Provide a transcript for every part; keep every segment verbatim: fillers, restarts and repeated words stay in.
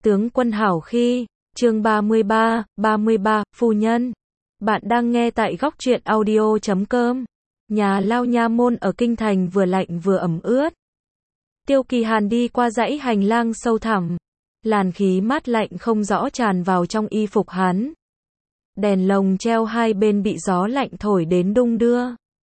Tướng quân hảo khi, chương ba mươi ba, ba mươi ba, phu nhân. Bạn đang nghe tại góc truyện audio chấm com. Nhà lao nha môn ở kinh thành vừa lạnh vừa ẩm ướt. Tiêu Kỳ Hàn đi qua dãy hành lang sâu thẳm. Làn khí mát lạnh không rõ tràn vào trong y phục hắn. Đèn lồng treo hai bên bị gió lạnh thổi đến đung đưa.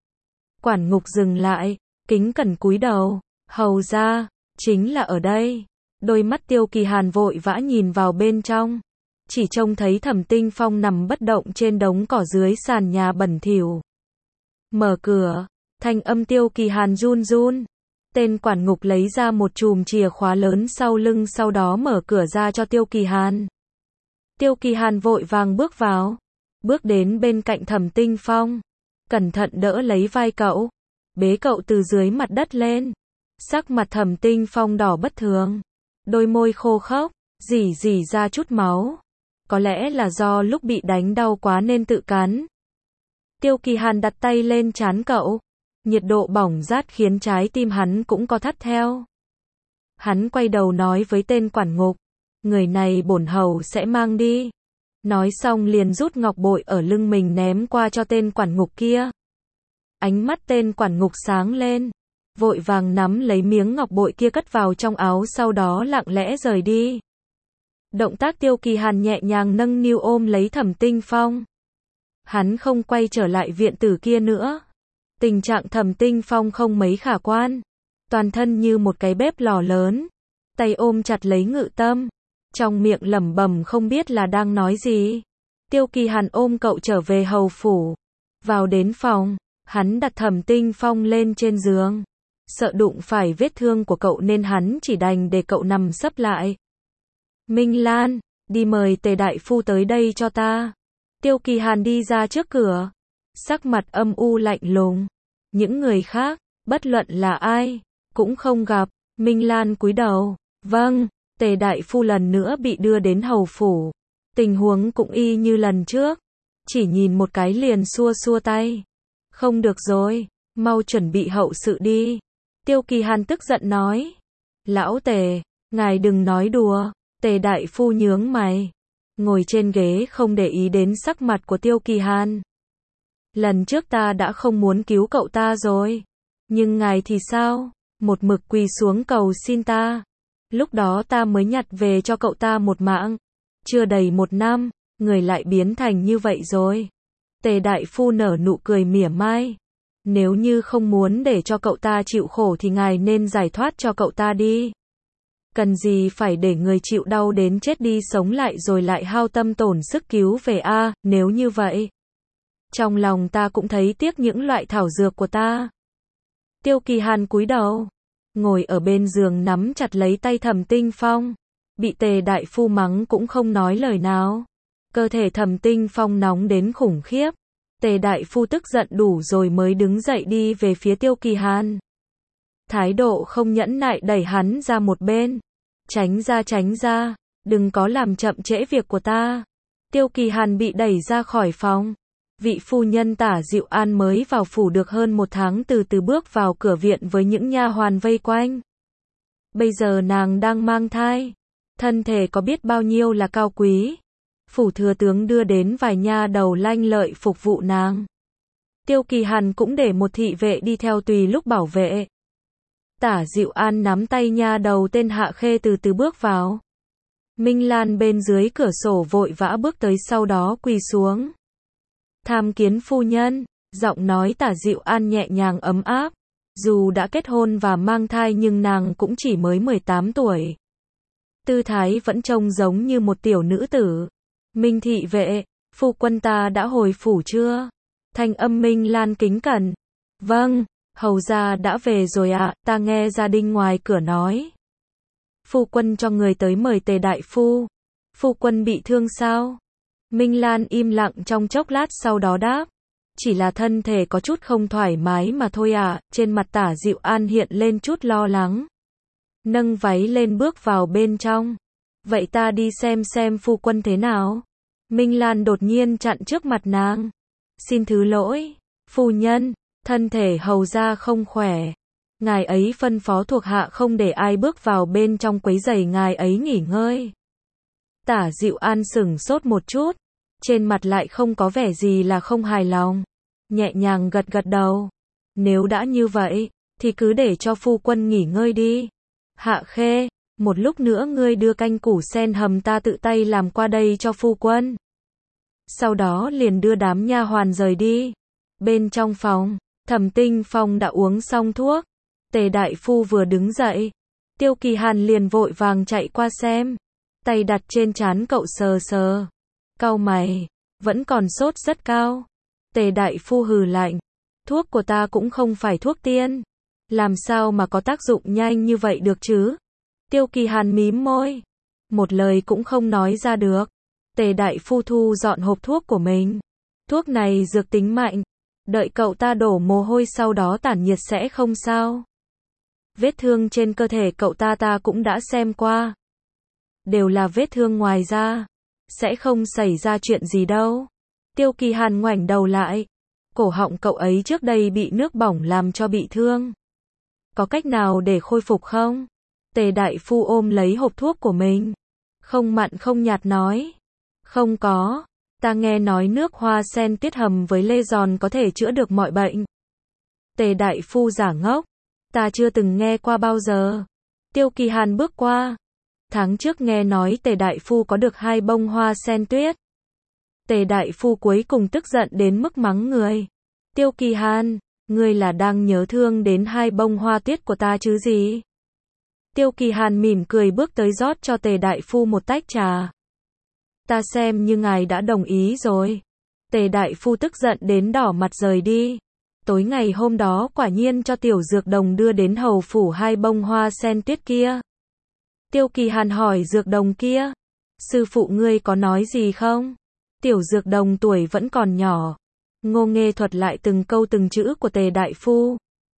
Quản ngục dừng lại, kính cẩn cúi đầu, hầu ra, chính là ở đây. Đôi mắt Tiêu Kỳ Hàn vội vã nhìn vào bên trong. Chỉ trông thấy Thẩm Tinh Phong nằm bất động trên đống cỏ dưới sàn nhà bẩn thỉu. Mở cửa, thanh âm Tiêu Kỳ Hàn run run. Tên quản ngục lấy ra một chùm chìa khóa lớn sau lưng, sau đó mở cửa ra cho Tiêu Kỳ Hàn. Tiêu Kỳ Hàn vội vàng bước vào, bước đến bên cạnh Thẩm Tinh Phong, cẩn thận đỡ lấy vai cậu, bế cậu từ dưới mặt đất lên. Sắc mặt Thẩm Tinh Phong đỏ bất thường, đôi môi khô khốc, rỉ rỉ ra chút máu. Có lẽ là do lúc bị đánh đau quá nên tự cắn. Tiêu Kỳ Hàn đặt tay lên trán cậu, nhiệt độ bỏng rát khiến trái tim hắn cũng co thắt theo. Hắn quay đầu nói với tên quản ngục, người này bổn hầu sẽ mang đi. Nói xong liền rút ngọc bội ở lưng mình ném qua cho tên quản ngục kia. Ánh mắt tên quản ngục sáng lên, vội vàng nắm lấy miếng ngọc bội kia cất vào trong áo, sau đó lặng lẽ rời đi. Động tác Tiêu Kỳ Hàn nhẹ nhàng nâng niu ôm lấy Thẩm Tinh Phong. Hắn không quay trở lại viện tử kia nữa. Tình trạng Thẩm Tinh Phong không mấy khả quan, toàn thân như một cái bếp lò lớn, tay ôm chặt lấy ngự tâm, trong miệng lẩm bẩm không biết là đang nói gì. Tiêu Kỳ Hàn ôm cậu trở về hầu phủ. Vào đến phòng, hắn đặt Thẩm Tinh Phong lên trên giường. Sợ đụng phải vết thương của cậu nên hắn chỉ đành để cậu nằm sấp lại. Minh Lan, đi mời Tề đại phu tới đây cho ta. Tiêu Kỳ Hàn đi ra trước cửa, sắc mặt âm u lạnh lùng. Những người khác, bất luận là ai, cũng không gặp. Minh Lan cúi đầu, vâng. Tề đại phu lần nữa bị đưa đến hầu phủ. Tình huống cũng y như lần trước, chỉ nhìn một cái liền xua xua tay. Không được rồi, mau chuẩn bị hậu sự đi. Tiêu Kỳ Hàn tức giận nói. Lão Tề, ngài đừng nói đùa. Tề đại phu nhướng mày, ngồi trên ghế không để ý đến sắc mặt của Tiêu Kỳ Hàn. Lần trước ta đã không muốn cứu cậu ta rồi, nhưng ngài thì sao? Một mực quỳ xuống cầu xin ta. Lúc đó ta mới nhặt về cho cậu ta một mạng. Chưa đầy một năm, người lại biến thành như vậy rồi. Tề đại phu nở nụ cười mỉa mai. Nếu như không muốn để cho cậu ta chịu khổ thì ngài nên giải thoát cho cậu ta đi. Cần gì phải để người chịu đau đến chết đi sống lại rồi lại hao tâm tổn sức cứu về a, à, nếu như vậy. Trong lòng ta cũng thấy tiếc những loại thảo dược của ta. Tiêu Kỳ Hàn cúi đầu, ngồi ở bên giường nắm chặt lấy tay Thẩm Tinh Phong. Bị Tề đại phu mắng cũng không nói lời nào. Cơ thể Thẩm Tinh Phong nóng đến khủng khiếp. Tề đại phu tức giận đủ rồi mới đứng dậy đi về phía Tiêu Kỳ Hàn. Thái độ không nhẫn nại đẩy hắn ra một bên. Tránh ra tránh ra, đừng có làm chậm trễ việc của ta. Tiêu Kỳ Hàn bị đẩy ra khỏi phòng. Vị phu nhân Tả Dịu An mới vào phủ được hơn một tháng từ từ bước vào cửa viện với những nha hoàn vây quanh. Bây giờ nàng đang mang thai. Thân thể có biết bao nhiêu là cao quý. Phủ thừa tướng đưa đến vài nha đầu lanh lợi phục vụ nàng. Tiêu Kỳ Hàn cũng để một thị vệ đi theo tùy lúc bảo vệ. Tả Dịu An nắm tay nha đầu tên Hạ Khê từ từ bước vào. Minh Lan bên dưới cửa sổ vội vã bước tới, sau đó quỳ xuống. Tham kiến phu nhân, giọng nói Tả Dịu An nhẹ nhàng ấm áp. Dù đã kết hôn và mang thai nhưng nàng cũng chỉ mới mười tám tuổi. Tư thái vẫn trông giống như một tiểu nữ tử. Minh thị vệ, phu quân ta đã hồi phủ chưa? Thanh âm Minh Lan kính cẩn. Vâng. Hầu gia đã về rồi ạ, à, ta nghe gia đình ngoài cửa nói. Phu quân cho người tới mời Tề đại phu. Phu quân bị thương sao? Minh Lan im lặng trong chốc lát sau đó đáp. Chỉ là thân thể có chút không thoải mái mà thôi ạ, à. Trên mặt Tả Dịu An hiện lên chút lo lắng. Nâng váy lên bước vào bên trong. Vậy ta đi xem xem phu quân thế nào. Minh Lan đột nhiên chặn trước mặt nàng. Xin thứ lỗi, phu nhân. Thân thể hầu gia không khỏe. Ngài ấy phân phó thuộc hạ không để ai bước vào bên trong quấy rầy ngài ấy nghỉ ngơi. Tả Dịu An sửng sốt một chút, trên mặt lại không có vẻ gì là không hài lòng, nhẹ nhàng gật gật đầu. Nếu đã như vậy, thì cứ để cho phu quân nghỉ ngơi đi. Hạ Khê, một lúc nữa ngươi đưa canh củ sen hầm ta tự tay làm qua đây cho phu quân. Sau đó liền đưa đám nha hoàn rời đi. Bên trong phòng, Thẩm Tinh Phong đã uống xong thuốc. Tề đại phu vừa đứng dậy, Tiêu Kỳ Hàn liền vội vàng chạy qua xem, tay đặt trên trán cậu sờ sờ, cau mày, vẫn còn sốt rất cao. Tề đại phu hừ lạnh, thuốc của ta cũng không phải thuốc tiên, làm sao mà có tác dụng nhanh như vậy được chứ? Tiêu Kỳ Hàn mím môi, một lời cũng không nói ra được. Tề đại phu thu dọn hộp thuốc của mình. Thuốc này dược tính mạnh, đợi cậu ta đổ mồ hôi sau đó tản nhiệt sẽ không sao. Vết thương trên cơ thể cậu ta ta cũng đã xem qua. Đều là vết thương ngoài da, sẽ không xảy ra chuyện gì đâu. Tiêu Kỳ Hàn ngoảnh đầu lại, cổ họng cậu ấy trước đây bị nước bỏng làm cho bị thương. Có cách nào để khôi phục không? Tề đại phu ôm lấy hộp thuốc của mình, không mặn không nhạt nói. Không có, ta nghe nói nước hoa sen tiết hầm với lê giòn có thể chữa được mọi bệnh. Tề đại phu giả ngốc, ta chưa từng nghe qua bao giờ. Tiêu Kỳ Hàn bước qua. Tháng trước nghe nói Tề đại phu có được hai bông hoa sen tuyết. Tề đại phu cuối cùng tức giận đến mức mắng người. Tiêu Kỳ Hàn, ngươi là đang nhớ thương đến hai bông hoa tuyết của ta chứ gì? Tiêu Kỳ Hàn mỉm cười bước tới rót cho Tề đại phu một tách trà. Ta xem như ngài đã đồng ý rồi. Tề đại phu tức giận đến đỏ mặt rời đi. Tối ngày hôm đó quả nhiên cho tiểu dược đồng đưa đến hầu phủ hai bông hoa sen tuyết kia. Tiêu Kỳ Hàn hỏi dược đồng kia, sư phụ ngươi có nói gì không? Tiểu dược đồng tuổi vẫn còn nhỏ, ngô nghê thuật lại từng câu từng chữ của Tề đại phu.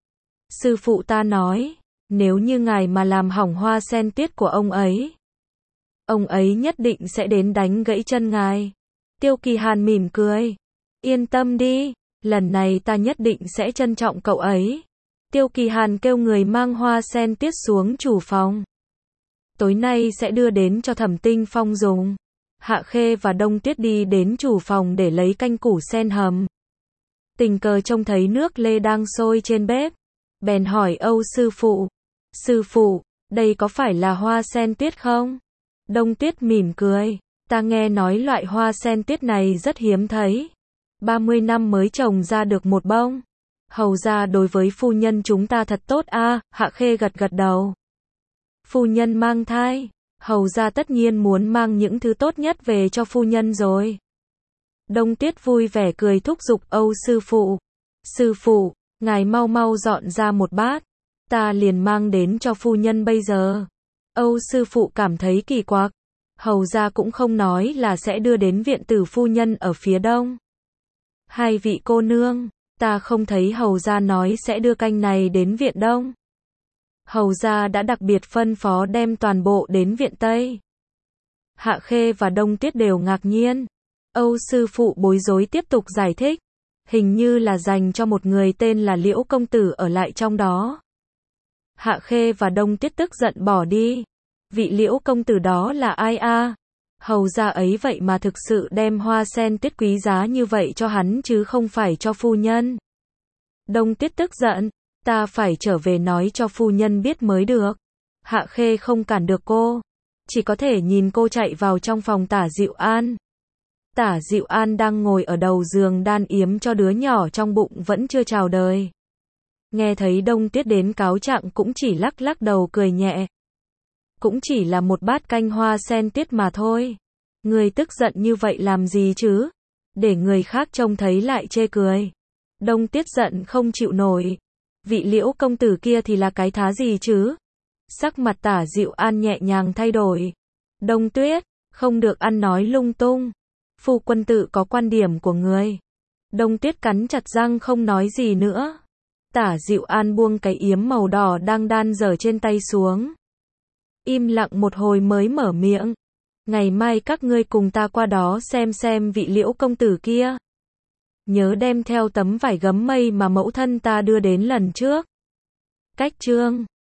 Sư phụ ta nói, nếu như ngài mà làm hỏng hoa sen tuyết của ông ấy, ông ấy nhất định sẽ đến đánh gãy chân ngài. Tiêu Kỳ Hàn mỉm cười, yên tâm đi, lần này ta nhất định sẽ trân trọng cậu ấy. Tiêu Kỳ Hàn kêu người mang hoa sen tuyết xuống chủ phòng. Tối nay sẽ đưa đến cho Thẩm Tinh Phong dùng. Hạ Khê và Đông Tuyết đi đến chủ phòng để lấy canh củ sen hầm. Tình cờ trông thấy nước lê đang sôi trên bếp, bèn hỏi Âu sư phụ. Sư phụ, đây có phải là hoa sen tuyết không? Đông Tuyết mỉm cười, ta nghe nói loại hoa sen tuyết này rất hiếm thấy. ba mươi năm mới trồng ra được một bông. Hầu ra đối với phu nhân chúng ta thật tốt a. À, Hạ Khê gật gật đầu. Phu nhân mang thai, hầu ra tất nhiên muốn mang những thứ tốt nhất về cho phu nhân rồi. Đông Tuyết vui vẻ cười thúc giục Âu sư phụ. Sư phụ, ngài mau mau dọn ra một bát, ta liền mang đến cho phu nhân bây giờ. Âu sư phụ cảm thấy kỳ quặc, hầu ra cũng không nói là sẽ đưa đến viện tử phu nhân ở phía đông. Hai vị cô nương, ta không thấy hầu ra nói sẽ đưa canh này đến viện đông. Hầu ra đã đặc biệt phân phó đem toàn bộ đến viện Tây. Hạ Khê và Đông Tuyết đều ngạc nhiên. Âu sư phụ bối rối tiếp tục giải thích. Hình như là dành cho một người tên là Liễu công tử ở lại trong đó. Hạ Khê và Đông Tuyết tức giận bỏ đi. Vị Liễu công tử đó là ai a? À? Hầu ra ấy vậy mà thực sự đem hoa sen tuyết quý giá như vậy cho hắn chứ không phải cho phu nhân. Đông Tuyết tức giận. Ta phải trở về nói cho phu nhân biết mới được. Hạ Khê không cản được cô, chỉ có thể nhìn cô chạy vào trong phòng Tả Dịu An. Tả Dịu An đang ngồi ở đầu giường đan yếm cho đứa nhỏ trong bụng vẫn chưa chào đời. Nghe thấy Đông Tuyết đến cáo trạng cũng chỉ lắc lắc đầu cười nhẹ. Cũng chỉ là một bát canh hoa sen tuyết mà thôi. Người tức giận như vậy làm gì chứ? Để người khác trông thấy lại chê cười. Đông Tuyết giận không chịu nổi. Vị Liễu công tử kia thì là cái thá gì chứ? Sắc mặt Tả Dịu An nhẹ nhàng thay đổi. Đông Tuyết, không được ăn nói lung tung. Phu quân tự có quan điểm của người. Đông Tuyết cắn chặt răng không nói gì nữa. Tả Dịu An buông cái yếm màu đỏ đang đan dở trên tay xuống. Im lặng một hồi mới mở miệng. Ngày mai các ngươi cùng ta qua đó xem xem vị Liễu công tử kia. Nhớ đem theo tấm vải gấm mây mà mẫu thân ta đưa đến lần trước. Cách chương